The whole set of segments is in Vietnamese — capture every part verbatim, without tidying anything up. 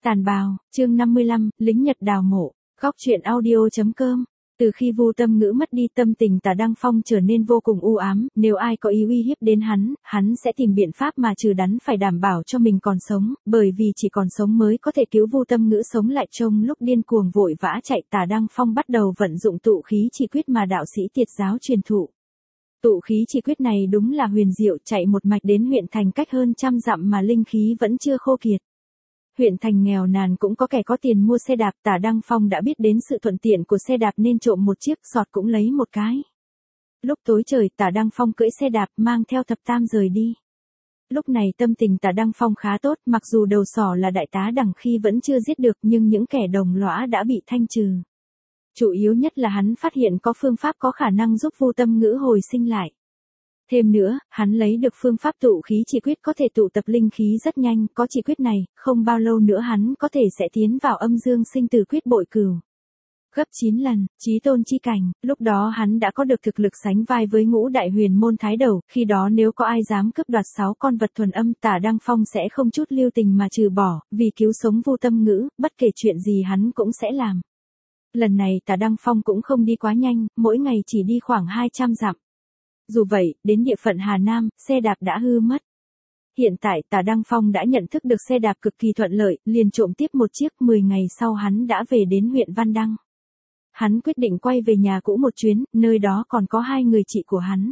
Tàn bào, chương năm mươi lăm, lính Nhật đào mộ, góc truyện audio.com. Từ khi Vu Tâm Ngữ mất đi, tâm tình Tả Đăng Phong trở nên vô cùng u ám, nếu ai có ý uy hiếp đến hắn, hắn sẽ tìm biện pháp mà trừ đắn phải đảm bảo cho mình còn sống, bởi vì chỉ còn sống mới có thể cứu Vu Tâm Ngữ sống lại. Trong lúc điên cuồng vội vã chạy, Tả Đăng Phong bắt đầu vận dụng tụ khí chỉ quyết mà đạo sĩ Tiệt giáo truyền thụ. Tụ khí chỉ quyết này đúng là huyền diệu, chạy một mạch đến huyện thành cách hơn trăm dặm mà linh khí vẫn chưa khô kiệt. Huyện thành nghèo nàn cũng có kẻ có tiền mua xe đạp, Tả Đăng Phong đã biết đến sự thuận tiện của xe đạp nên trộm một chiếc, sọt cũng lấy một cái. Lúc tối trời, Tả Đăng Phong cưỡi xe đạp mang theo thập tam rời đi. Lúc này tâm tình Tả Đăng Phong khá tốt, mặc dù đầu sỏ là đại tá Đằng Khi vẫn chưa giết được nhưng những kẻ đồng lõa đã bị thanh trừ. Chủ yếu nhất là hắn phát hiện có phương pháp có khả năng giúp Vu Tâm Ngữ hồi sinh lại. Thêm nữa, hắn lấy được phương pháp tụ khí chỉ quyết có thể tụ tập linh khí rất nhanh, có chỉ quyết này, không bao lâu nữa hắn có thể sẽ tiến vào âm dương sinh tử quyết bội cửu. Gấp chín lần, chí tôn chi cảnh, lúc đó hắn đã có được thực lực sánh vai với ngũ đại huyền môn thái đầu, khi đó nếu có ai dám cướp đoạt sáu con vật thuần âm, Tả Đăng Phong sẽ không chút lưu tình mà trừ bỏ, vì cứu sống Vu Tâm Ngữ, bất kể chuyện gì hắn cũng sẽ làm. Lần này Tả Đăng Phong cũng không đi quá nhanh, mỗi ngày chỉ đi khoảng hai trăm dặm. Dù vậy, đến địa phận Hà Nam, xe đạp đã hư mất. Hiện tại Tả Đăng Phong đã nhận thức được xe đạp cực kỳ thuận lợi, liền trộm tiếp một chiếc, mười ngày sau hắn đã về đến huyện Văn Đăng. Hắn quyết định quay về nhà cũ một chuyến, nơi đó còn có hai người chị của hắn.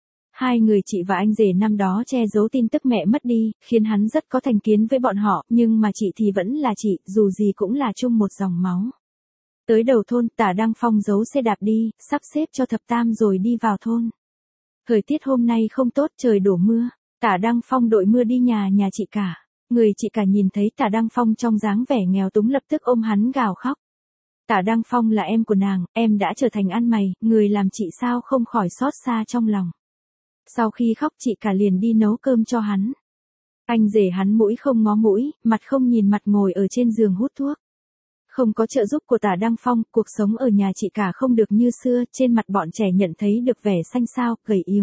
Hai người chị và anh rể năm đó che giấu tin tức mẹ mất đi, khiến hắn rất có thành kiến với bọn họ, nhưng mà chị thì vẫn là chị, dù gì cũng là chung một dòng máu. Tới đầu thôn, Tả Đăng Phong giấu xe đạp đi, sắp xếp cho thập tam rồi đi vào thôn. Thời tiết hôm nay không tốt, trời đổ mưa. Tả Đăng Phong đội mưa đi nhà nhà chị cả. Người chị cả nhìn thấy Tả Đăng Phong trong dáng vẻ nghèo túng lập tức ôm hắn gào khóc. Tả Đăng Phong là em của nàng, em đã trở thành ăn mày, người làm chị sao không khỏi xót xa trong lòng. Sau khi khóc chị cả liền đi nấu cơm cho hắn. Anh rể hắn mũi không ngó mũi, mặt không nhìn mặt ngồi ở trên giường hút thuốc. Không có trợ giúp của Tả Đăng Phong, cuộc sống ở nhà chị cả không được như xưa, trên mặt bọn trẻ nhận thấy được vẻ xanh xao, gầy yếu.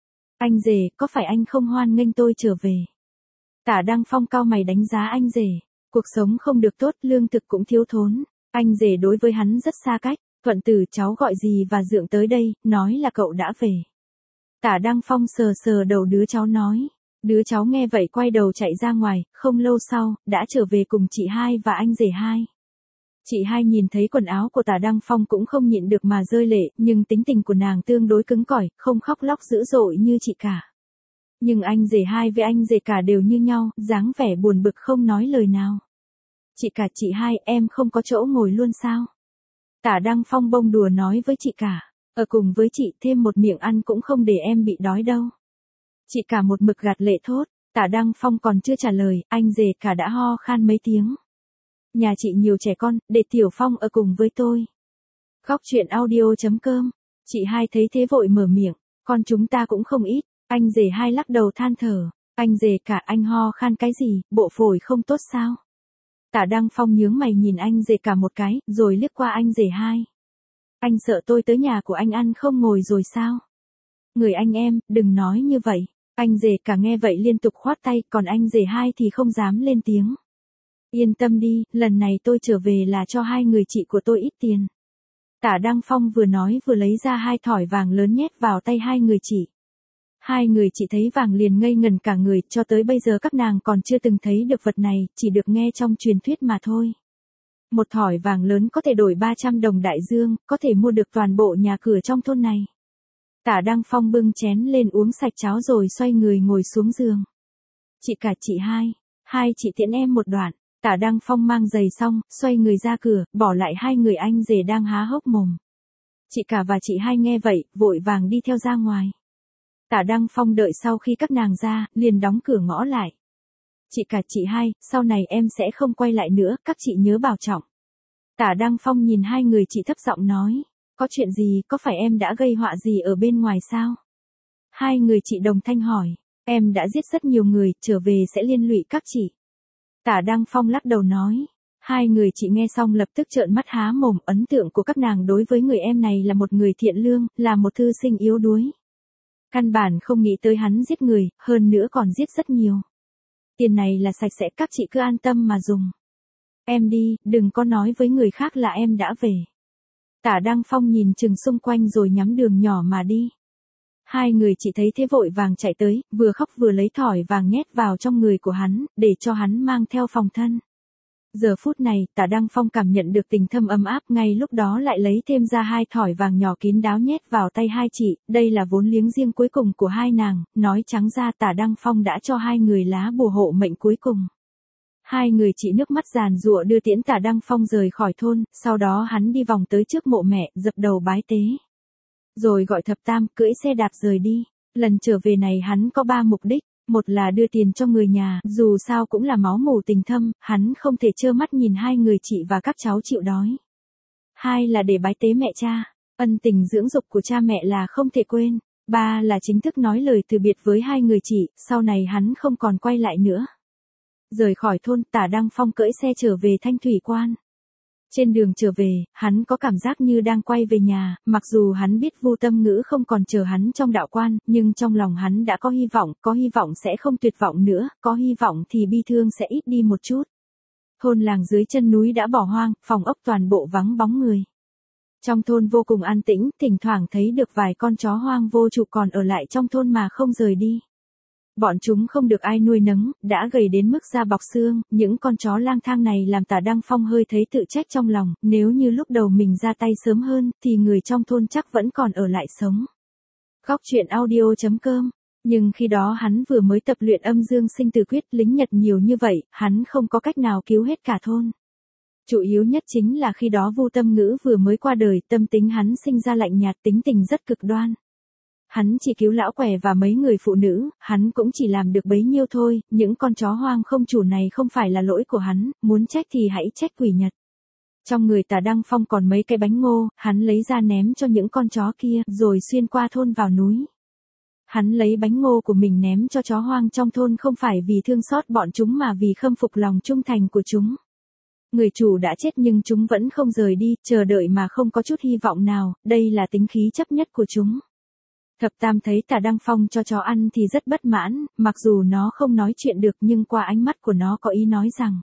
Anh rể, có phải anh không hoan nghênh tôi trở về? Tả Đăng Phong cau mày đánh giá anh rể. Cuộc sống không được tốt, lương thực cũng thiếu thốn. Anh rể đối với hắn rất xa cách. Thuận tử, cháu gọi gì và dượng tới đây, nói là cậu đã về. Tả Đăng Phong sờ sờ đầu đứa cháu nói. Đứa cháu nghe vậy quay đầu chạy ra ngoài, không lâu sau, đã trở về cùng chị hai và anh rể hai. Chị hai nhìn thấy quần áo của Tả Đăng Phong cũng không nhịn được mà rơi lệ, nhưng tính tình của nàng tương đối cứng cỏi, không khóc lóc dữ dội như chị cả. Nhưng anh rể hai với anh rể cả đều như nhau, dáng vẻ buồn bực không nói lời nào. Chị cả, chị hai, em không có chỗ ngồi luôn sao? Tả Đăng Phong bông đùa nói với chị cả, ở cùng với chị thêm một miệng ăn cũng không để em bị đói đâu. Chị cả một mực gạt lệ thốt, Tả Đăng Phong còn chưa trả lời, anh rể cả đã ho khan mấy tiếng. Nhà chị nhiều trẻ con, để Tiểu Phong ở cùng với tôi. Góc truyện audio.com. Chị hai thấy thế vội mở miệng, con chúng ta cũng không ít. Anh rể hai lắc đầu than thở, anh rể cả, anh ho khan cái gì, bộ phổi không tốt sao? Tả Đăng Phong nhướng mày nhìn anh rể cả một cái, rồi liếc qua anh rể hai. Anh sợ tôi tới nhà của anh ăn không ngồi rồi sao? Người anh em, đừng nói như vậy. Anh rể cả nghe vậy liên tục khoát tay, còn anh rể hai thì không dám lên tiếng. Yên tâm đi, lần này tôi trở về là cho hai người chị của tôi ít tiền. Tả Đăng Phong vừa nói vừa lấy ra hai thỏi vàng lớn nhét vào tay hai người chị. Hai người chị thấy vàng liền ngây ngần cả người, cho tới bây giờ các nàng còn chưa từng thấy được vật này, chỉ được nghe trong truyền thuyết mà thôi. Một thỏi vàng lớn có thể đổi ba trăm đồng đại dương, có thể mua được toàn bộ nhà cửa trong thôn này. Tả Đăng Phong bưng chén lên uống sạch cháo rồi xoay người ngồi xuống giường. Chị cả, chị hai, hai chị tiễn em một đoạn. Tả Đăng Phong mang giày xong, xoay người ra cửa, bỏ lại hai người anh rể đang há hốc mồm. Chị cả và chị hai nghe vậy, vội vàng đi theo ra ngoài. Tả Đăng Phong đợi sau khi các nàng ra, liền đóng cửa ngõ lại. Chị cả, chị hai, sau này em sẽ không quay lại nữa, các chị nhớ bảo trọng. Tả Đăng Phong nhìn hai người chị thấp giọng nói, có chuyện gì, có phải em đã gây họa gì ở bên ngoài sao? Hai người chị đồng thanh hỏi, em đã giết rất nhiều người, trở về sẽ liên lụy các chị. Tả Đăng Phong lắc đầu nói, hai người chị nghe xong lập tức trợn mắt há mồm, ấn tượng của các nàng đối với người em này là một người thiện lương, là một thư sinh yếu đuối. Căn bản không nghĩ tới hắn giết người, hơn nữa còn giết rất nhiều. Tiền này là sạch sẽ, các chị cứ an tâm mà dùng. Em đi, đừng có nói với người khác là em đã về. Tả Đăng Phong nhìn chừng xung quanh rồi nhắm đường nhỏ mà đi. Hai người chỉ thấy thế vội vàng chạy tới, vừa khóc vừa lấy thỏi vàng nhét vào trong người của hắn, để cho hắn mang theo phòng thân. Giờ phút này, Tả Đăng Phong cảm nhận được tình thâm ấm áp, ngay lúc đó lại lấy thêm ra hai thỏi vàng nhỏ kín đáo nhét vào tay hai chị, đây là vốn liếng riêng cuối cùng của hai nàng, nói trắng ra Tả Đăng Phong đã cho hai người lá bùa hộ mệnh cuối cùng. Hai người chị nước mắt giàn giụa đưa tiễn Tả Đăng Phong rời khỏi thôn, sau đó hắn đi vòng tới trước mộ mẹ, dập đầu bái tế. Rồi gọi thập tam, cưỡi xe đạp rời đi. Lần trở về này hắn có ba mục đích. Một là đưa tiền cho người nhà, dù sao cũng là máu mủ tình thâm, hắn không thể trơ mắt nhìn hai người chị và các cháu chịu đói. Hai là để bái tế mẹ cha, ân tình dưỡng dục của cha mẹ là không thể quên. Ba là chính thức nói lời từ biệt với hai người chị, sau này hắn không còn quay lại nữa. Rời khỏi thôn, Tả Đăng Phong cưỡi xe trở về Thanh Thủy Quan. Trên đường trở về, hắn có cảm giác như đang quay về nhà, mặc dù hắn biết Vu Tâm Ngữ không còn chờ hắn trong đạo quan, nhưng trong lòng hắn đã có hy vọng, có hy vọng sẽ không tuyệt vọng nữa, có hy vọng thì bi thương sẽ ít đi một chút. Thôn làng dưới chân núi đã bỏ hoang, phòng ốc toàn bộ vắng bóng người. Trong thôn vô cùng an tĩnh, thỉnh thoảng thấy được vài con chó hoang vô chủ còn ở lại trong thôn mà không rời đi. Bọn chúng không được ai nuôi nấng, đã gầy đến mức da bọc xương, những con chó lang thang này làm Tả Đăng Phong hơi thấy tự trách trong lòng, nếu như lúc đầu mình ra tay sớm hơn, thì người trong thôn chắc vẫn còn ở lại sống. Góc truyện audio chấm com. Nhưng khi đó hắn vừa mới tập luyện âm dương sinh tử quyết, lính Nhật nhiều như vậy, hắn không có cách nào cứu hết cả thôn. Chủ yếu nhất chính là khi đó Vu Tâm Ngữ vừa mới qua đời, tâm tính hắn sinh ra lạnh nhạt, tính tình rất cực đoan. Hắn chỉ cứu lão què và mấy người phụ nữ, hắn cũng chỉ làm được bấy nhiêu thôi, những con chó hoang không chủ này không phải là lỗi của hắn, muốn trách thì hãy trách quỷ Nhật. Trong người Tả Đăng Phong còn mấy cái bánh ngô, hắn lấy ra ném cho những con chó kia, rồi xuyên qua thôn vào núi. Hắn lấy bánh ngô của mình ném cho chó hoang trong thôn không phải vì thương xót bọn chúng mà vì khâm phục lòng trung thành của chúng. Người chủ đã chết nhưng chúng vẫn không rời đi, chờ đợi mà không có chút hy vọng nào, đây là tính khí chấp nhất của chúng. Thập tam thấy Tả Đăng Phong cho chó ăn thì rất bất mãn, mặc dù nó không nói chuyện được nhưng qua ánh mắt của nó có ý nói rằng: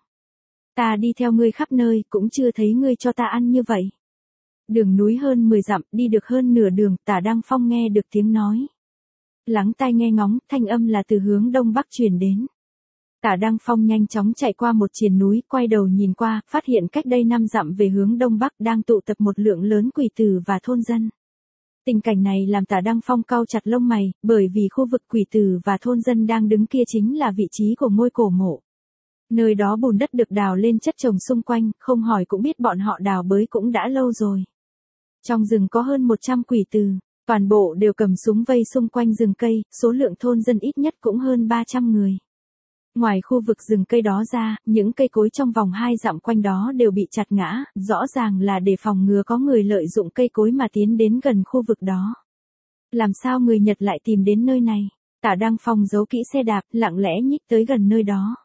ta đi theo ngươi khắp nơi, cũng chưa thấy ngươi cho ta ăn như vậy. Đường núi hơn mười dặm, đi được hơn nửa đường, Tả Đăng Phong nghe được tiếng nói. Lắng tai nghe ngóng, thanh âm là từ hướng đông bắc truyền đến. Tả Đăng Phong nhanh chóng chạy qua một triền núi, quay đầu nhìn qua, phát hiện cách đây năm dặm về hướng đông bắc đang tụ tập một lượng lớn quỷ tử và thôn dân. Tình cảnh này làm Tả Đăng Phong cau chặt lông mày, bởi vì khu vực quỷ tử và thôn dân đang đứng kia chính là vị trí của ngôi cổ mộ. Nơi đó bùn đất được đào lên chất chồng xung quanh, không hỏi cũng biết bọn họ đào bới cũng đã lâu rồi. Trong rừng có hơn một trăm quỷ tử, toàn bộ đều cầm súng vây xung quanh rừng cây, số lượng thôn dân ít nhất cũng hơn ba trăm người. Ngoài khu vực rừng cây đó ra, những cây cối trong vòng hai dặm quanh đó đều bị chặt ngã, rõ ràng là để phòng ngừa có người lợi dụng cây cối mà tiến đến gần khu vực đó. Làm sao người Nhật lại tìm đến nơi này? Tả Đăng Phong giấu kỹ xe đạp, lặng lẽ nhích tới gần nơi đó.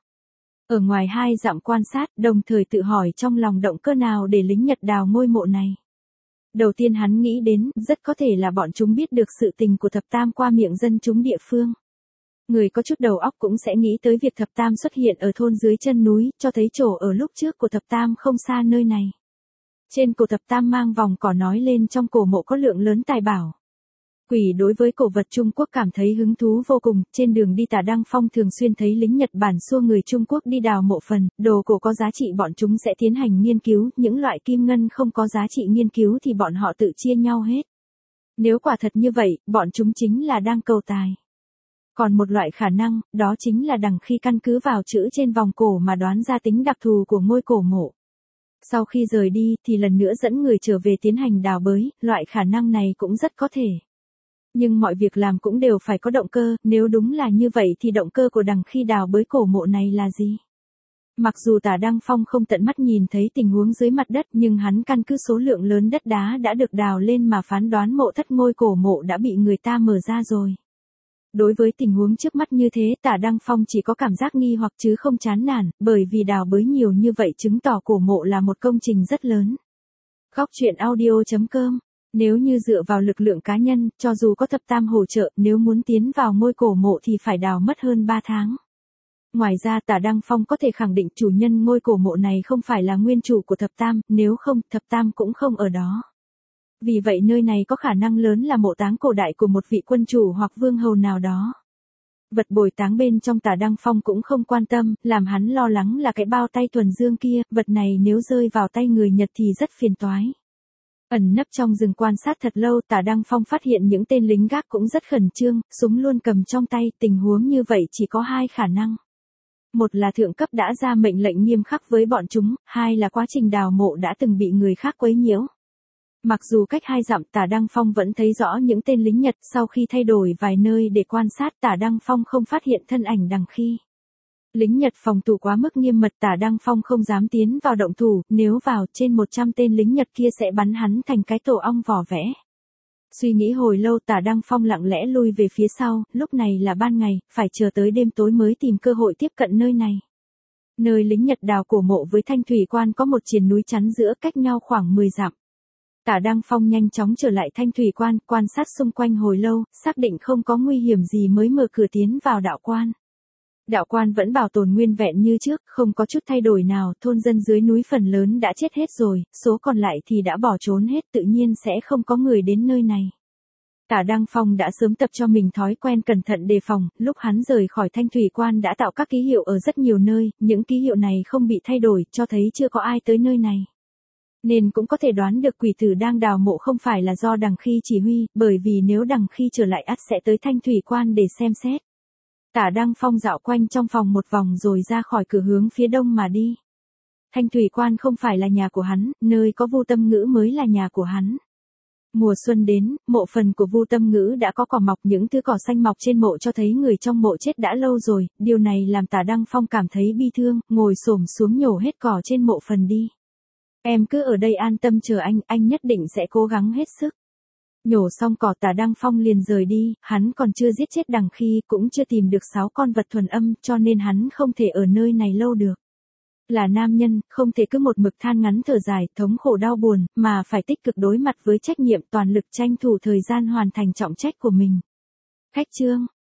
Ở ngoài hai dặm quan sát, đồng thời tự hỏi trong lòng động cơ nào để lính Nhật đào ngôi mộ này. Đầu tiên hắn nghĩ đến, rất có thể là bọn chúng biết được sự tình của thập tam qua miệng dân chúng địa phương. Người có chút đầu óc cũng sẽ nghĩ tới việc thập tam xuất hiện ở thôn dưới chân núi, cho thấy chỗ ở lúc trước của thập tam không xa nơi này. Trên cổ thập tam mang vòng cỏ nói lên trong cổ mộ có lượng lớn tài bảo. Quỷ đối với cổ vật Trung Quốc cảm thấy hứng thú vô cùng, trên đường đi Tả Đăng Phong thường xuyên thấy lính Nhật Bản xua người Trung Quốc đi đào mộ phần, đồ cổ có giá trị bọn chúng sẽ tiến hành nghiên cứu, những loại kim ngân không có giá trị nghiên cứu thì bọn họ tự chia nhau hết. Nếu quả thật như vậy, bọn chúng chính là đang cầu tài. Còn một loại khả năng, đó chính là đằng khi căn cứ vào chữ trên vòng cổ mà đoán ra tính đặc thù của ngôi cổ mộ. Sau khi rời đi thì lần nữa dẫn người trở về tiến hành đào bới, loại khả năng này cũng rất có thể. Nhưng mọi việc làm cũng đều phải có động cơ, nếu đúng là như vậy thì động cơ của đằng khi đào bới cổ mộ này là gì? Mặc dù Tả Đăng Phong không tận mắt nhìn thấy tình huống dưới mặt đất nhưng hắn căn cứ số lượng lớn đất đá đã được đào lên mà phán đoán mộ thất ngôi cổ mộ đã bị người ta mở ra rồi. Đối với tình huống trước mắt như thế Tả Đăng Phong chỉ có cảm giác nghi hoặc chứ không chán nản, bởi vì đào bới nhiều như vậy chứng tỏ cổ mộ là một công trình rất lớn. Góc truyện audio chấm com. Nếu như dựa vào lực lượng cá nhân, cho dù có thập tam hỗ trợ, nếu muốn tiến vào ngôi cổ mộ thì phải đào mất hơn ba tháng. Ngoài ra Tả Đăng Phong có thể khẳng định chủ nhân ngôi cổ mộ này không phải là nguyên chủ của Thập Tam, nếu không, Thập Tam cũng không ở đó. Vì vậy nơi này có khả năng lớn là mộ táng cổ đại của một vị quân chủ hoặc vương hầu nào đó. Vật bồi táng bên trong Tả Đăng Phong cũng không quan tâm, làm hắn lo lắng là cái bao tay thuần dương kia, vật này nếu rơi vào tay người Nhật thì rất phiền toái. Ẩn nấp trong rừng quan sát thật lâu, Tả Đăng Phong phát hiện những tên lính gác cũng rất khẩn trương, súng luôn cầm trong tay, tình huống như vậy chỉ có hai khả năng. Một là thượng cấp đã ra mệnh lệnh nghiêm khắc với bọn chúng, hai là quá trình đào mộ đã từng bị người khác quấy nhiễu. Mặc dù cách hai dặm Tả Đăng Phong vẫn thấy rõ những tên lính Nhật, sau khi thay đổi vài nơi để quan sát Tả Đăng Phong không phát hiện thân ảnh Đằng Khi. Lính Nhật phòng thủ quá mức nghiêm mật, Tả Đăng Phong không dám tiến vào động thủ, nếu vào trên một trăm tên lính Nhật kia sẽ bắn hắn thành cái tổ ong vỏ vẽ. Suy nghĩ hồi lâu Tả Đăng Phong lặng lẽ lui về phía sau, lúc này là ban ngày, phải chờ tới đêm tối mới tìm cơ hội tiếp cận nơi này. Nơi lính Nhật đào cổ mộ với Thanh Thủy Quan có một triền núi chắn giữa, cách nhau khoảng mười dặm. Tả Đăng Phong nhanh chóng trở lại Thanh Thủy Quan, quan sát xung quanh hồi lâu, xác định không có nguy hiểm gì mới mở cửa tiến vào đạo quan. Đạo quan vẫn bảo tồn nguyên vẹn như trước, không có chút thay đổi nào, thôn dân dưới núi phần lớn đã chết hết rồi, số còn lại thì đã bỏ trốn hết, tự nhiên sẽ không có người đến nơi này. Tả Đăng Phong đã sớm tập cho mình thói quen cẩn thận đề phòng, lúc hắn rời khỏi Thanh Thủy Quan đã tạo các ký hiệu ở rất nhiều nơi, những ký hiệu này không bị thay đổi, cho thấy chưa có ai tới nơi này. Nên cũng có thể đoán được quỷ tử đang đào mộ không phải là do Đằng Khi chỉ huy, bởi vì nếu Đằng Khi trở lại ắt sẽ tới Thanh Thủy Quan để xem xét. Tả Đăng Phong dạo quanh trong phòng một vòng rồi ra khỏi cửa hướng phía đông mà đi. Thanh Thủy Quan không phải là nhà của hắn, nơi có Vu Tâm Ngữ mới là nhà của hắn. Mùa xuân đến, mộ phần của Vu Tâm Ngữ đã có cỏ mọc, những thứ cỏ xanh mọc trên mộ cho thấy người trong mộ chết đã lâu rồi, điều này làm Tả Đăng Phong cảm thấy bi thương, ngồi xổm xuống nhổ hết cỏ trên mộ phần đi. Em cứ ở đây an tâm chờ anh, anh nhất định sẽ cố gắng hết sức. Nhổ xong cỏ Tả Đăng Phong liền rời đi, hắn còn chưa giết chết Đằng Khi, cũng chưa tìm được sáu con vật thuần âm, cho nên hắn không thể ở nơi này lâu được. Là nam nhân, không thể cứ một mực than ngắn thở dài, thống khổ đau buồn, mà phải tích cực đối mặt với trách nhiệm, toàn lực tranh thủ thời gian hoàn thành trọng trách của mình. Khách chương